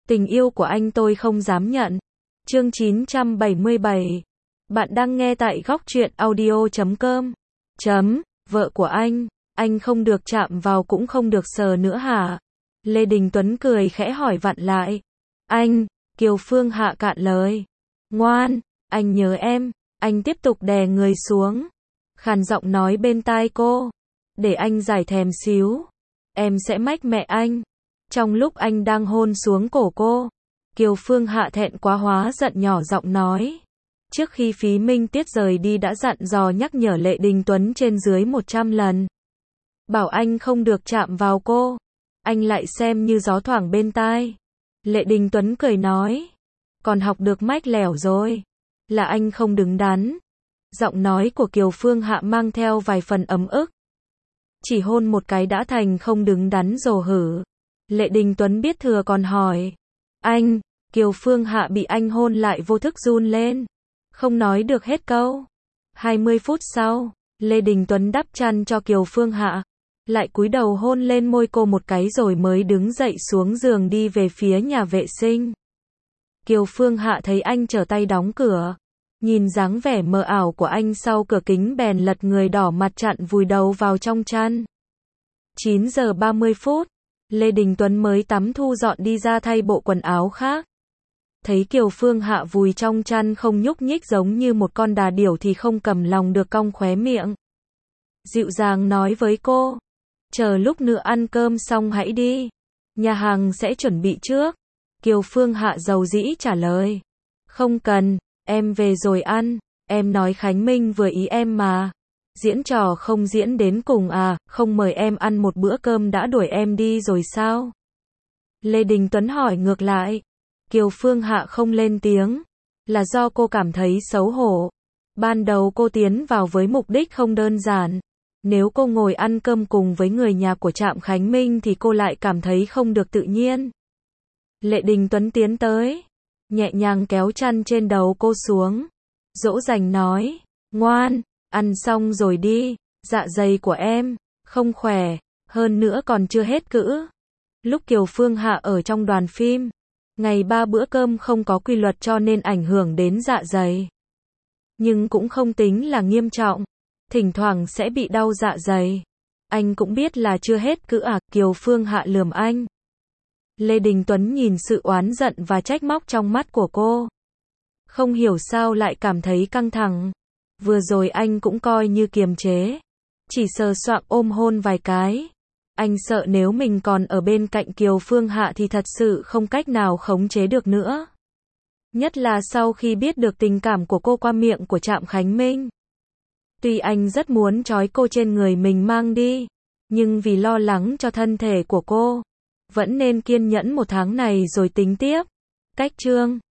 Tình yêu của anh tôi không dám nhận. Chương 977. Bạn đang nghe tại góc truyện audio.com. Vợ của anh không được chạm vào cũng không được sờ nữa hả? Lê Đình Tuấn cười khẽ hỏi vặn lại. Anh, Kiều Phương Hạ cạn lời. Ngoan, anh nhớ em. Anh tiếp tục đè người xuống. Khàn giọng nói bên tai cô. Để anh giải thèm xíu. Em sẽ mách mẹ anh. Trong lúc anh đang hôn xuống cổ cô, Kiều Phương Hạ thẹn quá hóa giận nhỏ giọng nói. Trước khi Phí Minh Tiết rời đi đã dặn dò nhắc nhở Lê Đình Tuấn trên dưới 100 lần. Bảo anh không được chạm vào cô. Anh lại xem như gió thoảng bên tai. Lê Đình Tuấn cười nói. Còn học được mách lẻo rồi. Là anh không đứng đắn. Giọng nói của Kiều Phương Hạ mang theo vài phần ấm ức. Chỉ hôn một cái đã thành không đứng đắn rồ hử. Lê Đình Tuấn biết thừa còn hỏi. Anh, Kiều Phương Hạ bị anh hôn lại vô thức run lên. Không nói được hết câu. 20 phút sau, Lê Đình Tuấn đắp chăn cho Kiều Phương Hạ. Lại cúi đầu hôn lên môi cô một cái rồi mới đứng dậy xuống giường đi về phía nhà vệ sinh. Kiều Phương Hạ thấy anh trở tay đóng cửa. Nhìn dáng vẻ mờ ảo của anh sau cửa kính bèn lật người đỏ mặt chặn vùi đầu vào trong chăn. 9 giờ 30 phút, Lê Đình Tuấn mới tắm thu dọn đi ra thay bộ quần áo khác. Thấy Kiều Phương Hạ vùi trong chăn không nhúc nhích giống như một con đà điểu thì không cầm lòng được cong khóe miệng. Dịu dàng nói với cô. Chờ lúc nữa ăn cơm xong hãy đi. Nhà hàng sẽ chuẩn bị trước. Kiều Phương Hạ dầu dĩ trả lời. Không cần, em về rồi ăn. Em nói Khánh Minh vừa ý em mà. Diễn trò không diễn đến cùng à, không mời em ăn một bữa cơm đã đuổi em đi rồi sao? Lê Đình Tuấn hỏi ngược lại. Kiều Phương Hạ không lên tiếng. Là do cô cảm thấy xấu hổ. Ban đầu cô tiến vào với mục đích không đơn giản. Nếu cô ngồi ăn cơm cùng với người nhà của Trạm Khánh Minh thì cô lại cảm thấy không được tự nhiên. Lê Đình Tuấn tiến tới. Nhẹ nhàng kéo chăn trên đầu cô xuống. Dỗ dành nói. Ngoan, ăn xong rồi đi. Dạ dày của em không khỏe. Hơn nữa còn chưa hết cữ. Lúc Kiều Phương Hạ ở trong đoàn phim, ngày 3 bữa cơm không có quy luật cho nên ảnh hưởng đến dạ dày. Nhưng cũng không tính là nghiêm trọng. Thỉnh thoảng sẽ bị đau dạ dày. Anh cũng biết là chưa hết cữ à, Kiều Phương Hạ lườm anh. Lê Đình Tuấn nhìn sự oán giận và trách móc trong mắt của cô. Không hiểu sao lại cảm thấy căng thẳng. Vừa rồi anh cũng coi như kiềm chế. Chỉ sờ soạng ôm hôn vài cái. Anh sợ nếu mình còn ở bên cạnh Kiều Phương Hạ thì thật sự không cách nào khống chế được nữa. Nhất là sau khi biết được tình cảm của cô qua miệng của Trạm Khánh Minh. Tuy anh rất muốn trói cô trên người mình mang đi, nhưng vì lo lắng cho thân thể của cô, vẫn nên kiên nhẫn một tháng này rồi tính tiếp. Cách chương